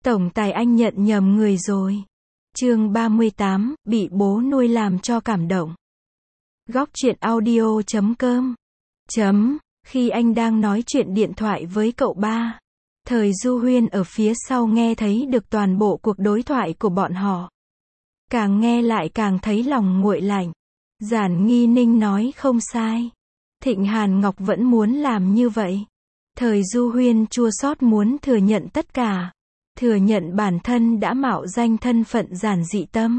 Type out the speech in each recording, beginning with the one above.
Tổng tài anh nhận nhầm người rồi. Chương 38, bị bố nuôi làm cho cảm động. Góc truyện audio.com. Khi anh đang nói chuyện điện thoại với cậu ba, Thời Du Huyên ở phía sau nghe thấy được toàn bộ cuộc đối thoại của bọn họ. Càng nghe lại càng thấy lòng nguội lạnh. Giản Nghi Ninh nói không sai. Thịnh Hàn Ngọc vẫn muốn làm như vậy. Thời Du Huyên chua xót muốn thừa nhận tất cả. Thừa nhận bản thân đã mạo danh thân phận Giản Dị Tâm.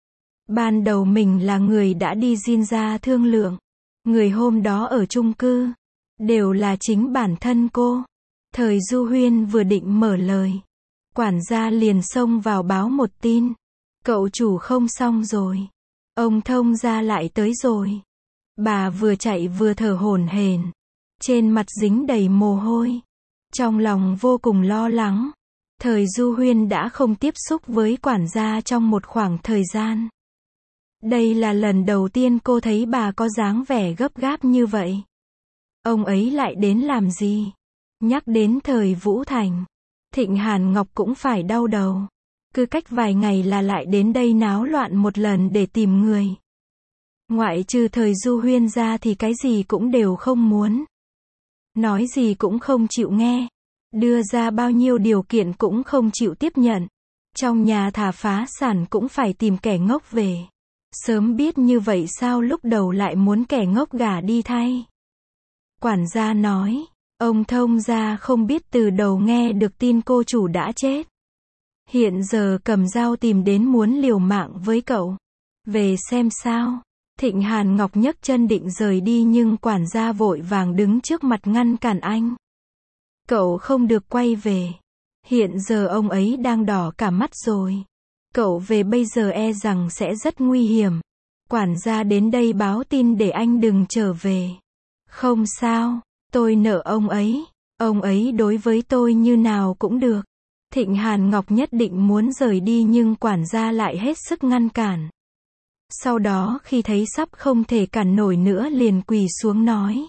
Ban đầu mình là người đã đi Jin ra thương lượng. Người hôm đó ở chung cư. Đều là chính bản thân cô. Thời Du Huyên vừa định mở lời. Quản gia liền xông vào báo một tin. Cậu chủ không xong rồi. Ông thông gia lại tới rồi. Bà vừa chạy vừa thở hổn hển. Trên mặt dính đầy mồ hôi. Trong lòng vô cùng lo lắng. Thời Du Huyên đã không tiếp xúc với quản gia trong một khoảng thời gian. Đây là lần đầu tiên cô thấy bà có dáng vẻ gấp gáp như vậy. Ông ấy lại đến làm gì? Nhắc đến Thời Vũ Thành, Thịnh Hàn Ngọc cũng phải đau đầu. Cứ cách vài ngày là lại đến đây náo loạn một lần để tìm người. Ngoại trừ Thời Du Huyên ra thì cái gì cũng đều không muốn. Nói gì cũng không chịu nghe. Đưa ra bao nhiêu điều kiện cũng không chịu tiếp nhận. Trong nhà thả phá sản cũng phải tìm kẻ ngốc về. Sớm biết như vậy sao lúc đầu lại muốn kẻ ngốc gả đi thay. Quản gia nói, ông thông gia không biết từ đầu nghe được tin cô chủ đã chết. Hiện giờ cầm dao tìm đến muốn liều mạng với cậu. Về xem sao. Thịnh Hàn Ngọc nhấc chân định rời đi nhưng quản gia vội vàng đứng trước mặt ngăn cản anh. Cậu không được quay về. Hiện giờ ông ấy đang đỏ cả mắt rồi. Cậu về bây giờ e rằng sẽ rất nguy hiểm. Quản gia đến đây báo tin để anh đừng trở về. Không sao, tôi nợ ông ấy. Ông ấy đối với tôi như nào cũng được. Thịnh Hàn Ngọc nhất định muốn rời đi nhưng quản gia lại hết sức ngăn cản. Sau đó khi thấy sắp không thể cản nổi nữa liền quỳ xuống nói.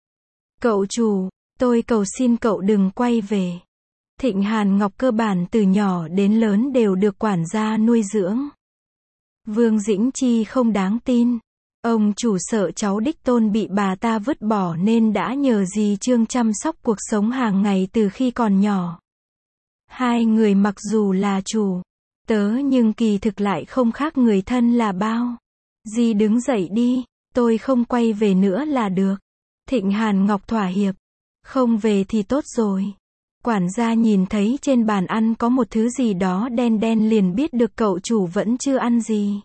Cậu chủ, tôi cầu xin cậu đừng quay về. Thịnh Hàn Ngọc cơ bản từ nhỏ đến lớn đều được quản gia nuôi dưỡng. Vương Dĩnh Chi không đáng tin. Ông chủ sợ cháu đích tôn bị bà ta vứt bỏ nên đã nhờ dì Trương chăm sóc cuộc sống hàng ngày từ khi còn nhỏ. Hai người mặc dù là chủ, tớ nhưng kỳ thực lại không khác người thân là bao. Dì đứng dậy đi, tôi không quay về nữa là được. Thịnh Hàn Ngọc thỏa hiệp. Không về thì tốt rồi. Quản gia nhìn thấy trên bàn ăn có một thứ gì đó đen đen liền biết được cậu chủ vẫn chưa ăn gì.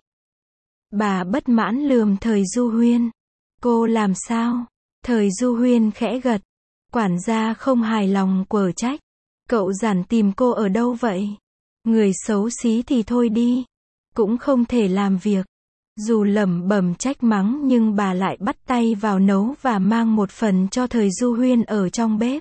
Bà bất mãn lườm Thời Du Huyên. Cô làm sao? Thời Du Huyên khẽ gật. Quản gia không hài lòng quở trách. Cậu Giản tìm cô ở đâu vậy? Người xấu xí thì thôi đi. Cũng không thể làm việc. Dù lẩm bẩm trách mắng nhưng bà lại bắt tay vào nấu và mang một phần cho Thời Du Huyên ở trong bếp.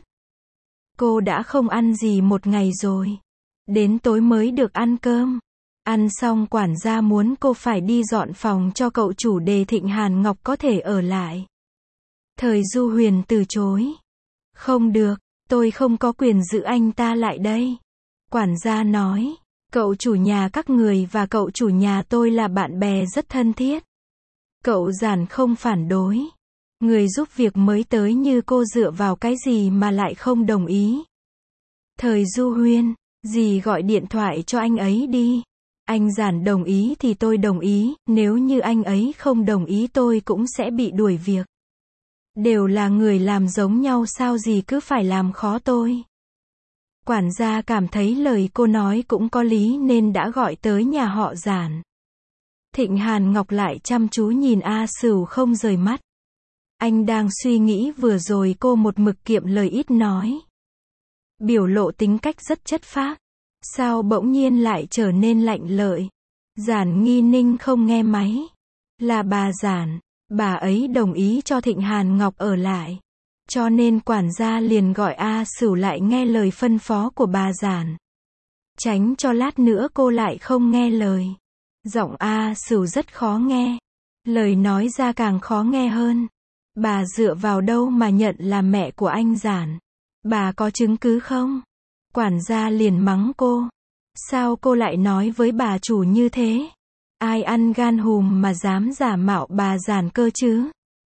Cô đã không ăn gì một ngày rồi. Đến tối mới được ăn cơm. Ăn xong quản gia muốn cô phải đi dọn phòng cho cậu chủ để Thịnh Hàn Ngọc có thể ở lại. Thời Du Huyền từ chối. Không được, tôi không có quyền giữ anh ta lại đây. Quản gia nói, cậu chủ nhà các người và cậu chủ nhà tôi là bạn bè rất thân thiết. Cậu Giản không phản đối. Người giúp việc mới tới như cô dựa vào cái gì mà lại không đồng ý. Thời Du Huyên, dì gọi điện thoại cho anh ấy đi. Anh Giản đồng ý thì tôi đồng ý, nếu như anh ấy không đồng ý tôi cũng sẽ bị đuổi việc. Đều là người làm giống nhau sao dì cứ phải làm khó tôi. Quản gia cảm thấy lời cô nói cũng có lý nên đã gọi tới nhà họ Giản. Thịnh Hàn Ngọc lại chăm chú nhìn A Sửu không rời mắt. Anh đang suy nghĩ vừa rồi cô một mực kiệm lời ít nói. Biểu lộ tính cách rất chất phác. Sao bỗng nhiên lại trở nên lạnh lợi. Giản Nghi Ninh không nghe máy. Là bà Giản. Bà ấy đồng ý cho Thịnh Hàn Ngọc ở lại. Cho nên quản gia liền gọi A Sửu lại nghe lời phân phó của bà Giản. Tránh cho lát nữa cô lại không nghe lời. Giọng A Sửu rất khó nghe. Lời nói ra càng khó nghe hơn. Bà dựa vào đâu mà nhận là mẹ của anh Giản? Bà có chứng cứ không? Quản gia liền mắng cô. Sao cô lại nói với bà chủ như thế? Ai ăn gan hùm mà dám giả mạo bà Giản cơ chứ?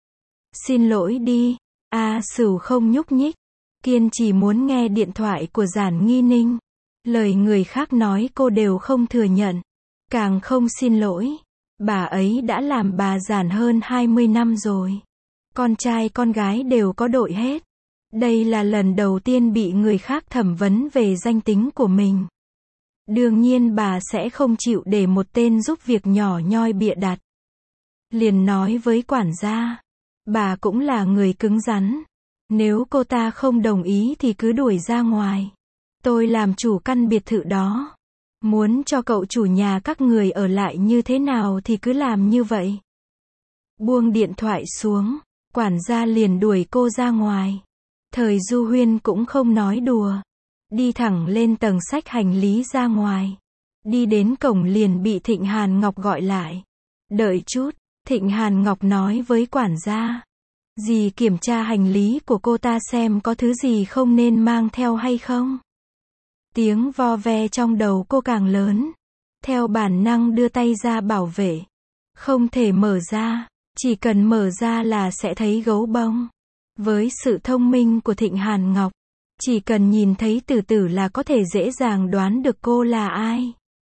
Xin lỗi đi. A Sửu không nhúc nhích. Kiên chỉ muốn nghe điện thoại của Giản Nghi Ninh. Lời người khác nói cô đều không thừa nhận. Càng không xin lỗi. Bà ấy đã làm bà Giản hơn 20 năm rồi. Con trai con gái đều có đội hết. Đây là lần đầu tiên bị người khác thẩm vấn về danh tính của mình. Đương nhiên bà sẽ không chịu để một tên giúp việc nhỏ nhoi bịa đặt. Liền nói với quản gia. Bà cũng là người cứng rắn. Nếu cô ta không đồng ý thì cứ đuổi ra ngoài. Tôi làm chủ căn biệt thự đó. Muốn cho cậu chủ nhà các người ở lại như thế nào thì cứ làm như vậy. Buông điện thoại xuống. Quản gia liền đuổi cô ra ngoài. Thời Du Huyên cũng không nói đùa. Đi thẳng lên tầng xách hành lý ra ngoài. Đi đến cổng liền bị Thịnh Hàn Ngọc gọi lại. Đợi chút, Thịnh Hàn Ngọc nói với quản gia. Dì kiểm tra hành lý của cô ta xem có thứ gì không nên mang theo hay không. Tiếng vo ve trong đầu cô càng lớn. Theo bản năng đưa tay ra bảo vệ. Không thể mở ra, chỉ cần mở ra là sẽ thấy gấu bông. Với sự thông minh của Thịnh Hàn Ngọc, chỉ cần nhìn thấy từ từ là có thể dễ dàng đoán được cô là ai.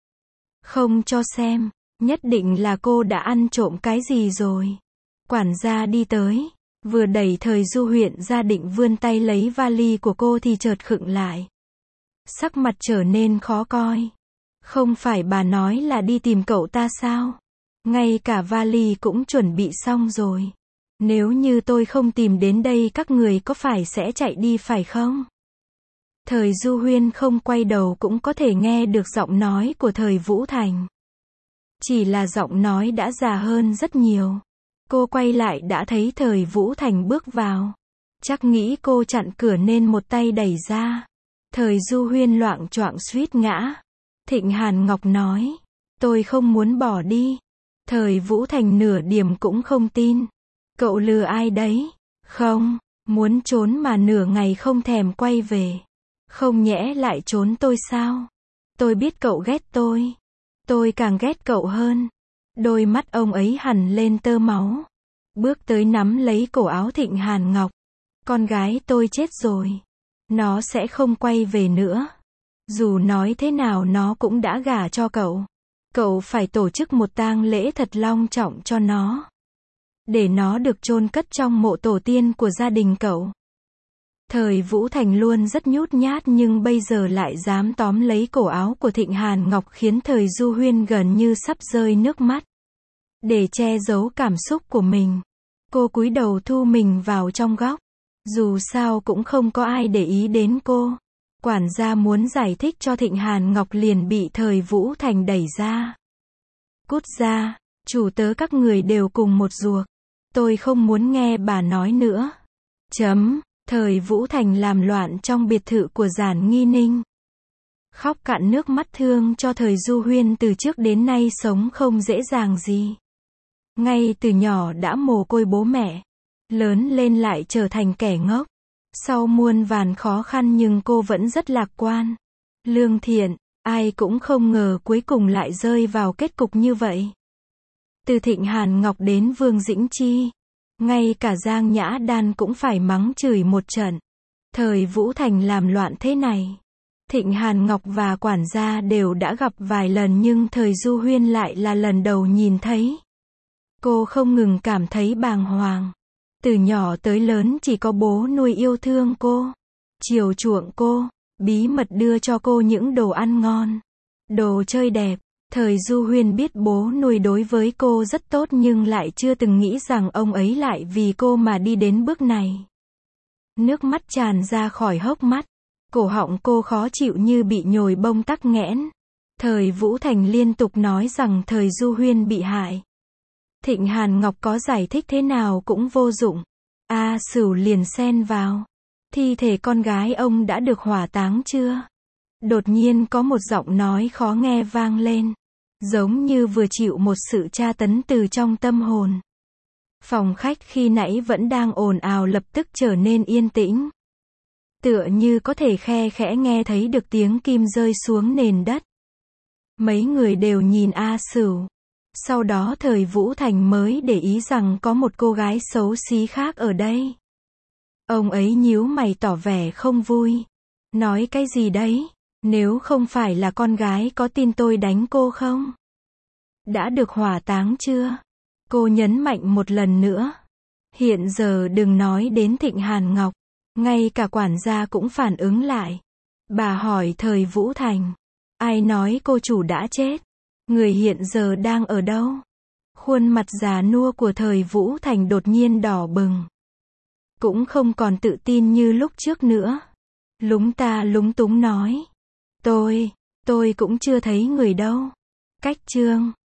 Không cho xem, nhất định là cô đã ăn trộm cái gì rồi. Quản gia đi tới, vừa đẩy Thời Du Huyên ra định vươn tay lấy vali của cô thì chợt khựng lại. Sắc mặt trở nên khó coi. Không phải bà nói là đi tìm cậu ta sao? Ngay cả vali cũng chuẩn bị xong rồi. Nếu như tôi không tìm đến đây các người có phải sẽ chạy đi phải không? Thời Du Huyên không quay đầu cũng có thể nghe được giọng nói của Thời Vũ Thành. Chỉ là giọng nói đã già hơn rất nhiều. Cô quay lại đã thấy Thời Vũ Thành bước vào. Chắc nghĩ cô chặn cửa nên một tay đẩy ra. Thời Du Huyên loạng choạng suýt ngã. Thịnh Hàn Ngọc nói. Tôi không muốn bỏ đi. Thời Vũ Thành nửa điểm cũng không tin. Cậu lừa ai đấy? Không, muốn trốn mà nửa ngày không thèm quay về. Không nhẽ lại trốn tôi sao? Tôi biết cậu ghét tôi. Tôi càng ghét cậu hơn. Đôi mắt ông ấy hằn lên tơ máu. Bước tới nắm lấy cổ áo Thịnh Hàn Ngọc. Con gái tôi chết rồi. Nó sẽ không quay về nữa. Dù nói thế nào nó cũng đã gả cho cậu. Cậu phải tổ chức một tang lễ thật long trọng cho nó. Để nó được chôn cất trong mộ tổ tiên của gia đình cậu. Thời Vũ Thành luôn rất nhút nhát nhưng bây giờ lại dám tóm lấy cổ áo của Thịnh Hàn Ngọc khiến Thời Du Huyên gần như sắp rơi nước mắt. Để che giấu cảm xúc của mình, cô cúi đầu thu mình vào trong góc. Dù sao cũng không có ai để ý đến cô. Quản gia muốn giải thích cho Thịnh Hàn Ngọc liền bị Thời Vũ Thành đẩy ra. Cút ra, chủ tớ các người đều cùng một ruột. Tôi không muốn nghe bà nói nữa. Thời Vũ Thành làm loạn trong biệt thự của Giản Nghi Ninh. Khóc cạn nước mắt thương cho Thời Du Huyên từ trước đến nay sống không dễ dàng gì. Ngay từ nhỏ đã mồ côi bố mẹ. Lớn lên lại trở thành kẻ ngốc. Sau muôn vàn khó khăn nhưng cô vẫn rất lạc quan. Lương thiện, ai cũng không ngờ cuối cùng lại rơi vào kết cục như vậy. Từ Thịnh Hàn Ngọc đến Vương Dĩnh Chi. Ngay cả Giang Nhã Đan cũng phải mắng chửi một trận. Thời Vũ Thành làm loạn thế này. Thịnh Hàn Ngọc và quản gia đều đã gặp vài lần nhưng Thời Du Huyên lại là lần đầu nhìn thấy. Cô không ngừng cảm thấy bàng hoàng. Từ nhỏ tới lớn chỉ có bố nuôi yêu thương cô, chiều chuộng cô, bí mật đưa cho cô những đồ ăn ngon, đồ chơi đẹp. Thời Du Huyên biết bố nuôi đối với cô rất tốt nhưng lại chưa từng nghĩ rằng ông ấy lại vì cô mà đi đến bước này. Nước mắt tràn ra khỏi hốc mắt, cổ họng cô khó chịu như bị nhồi bông tắc nghẽn. Thời Vũ Thành liên tục nói rằng Thời Du Huyên bị hại. Thịnh Hàn Ngọc có giải thích thế nào cũng vô dụng. A Sửu liền xen vào. Thi thể con gái ông đã được hỏa táng chưa? Đột nhiên có một giọng nói khó nghe vang lên. Giống như vừa chịu một sự tra tấn từ trong tâm hồn. Phòng khách khi nãy vẫn đang ồn ào lập tức trở nên yên tĩnh. Tựa như có thể khe khẽ nghe thấy được tiếng kim rơi xuống nền đất. Mấy người đều nhìn A Sửu. Sau đó Thời Vũ Thành mới để ý rằng có một cô gái xấu xí khác ở đây. Ông ấy nhíu mày tỏ vẻ không vui. Nói cái gì đấy? Nếu không phải là con gái có tin tôi đánh cô không? Đã được hỏa táng chưa? Cô nhấn mạnh một lần nữa. Hiện giờ đừng nói đến Thịnh Hàn Ngọc. Ngay cả quản gia cũng phản ứng lại. Bà hỏi Thời Vũ Thành. Ai nói cô chủ đã chết? Người hiện giờ đang ở đâu? Khuôn mặt già nua của Thời Vũ Thành đột nhiên đỏ bừng. Cũng không còn tự tin như lúc trước nữa. Lúng ta lúng túng nói. Tôi cũng chưa thấy người đâu. Cách chương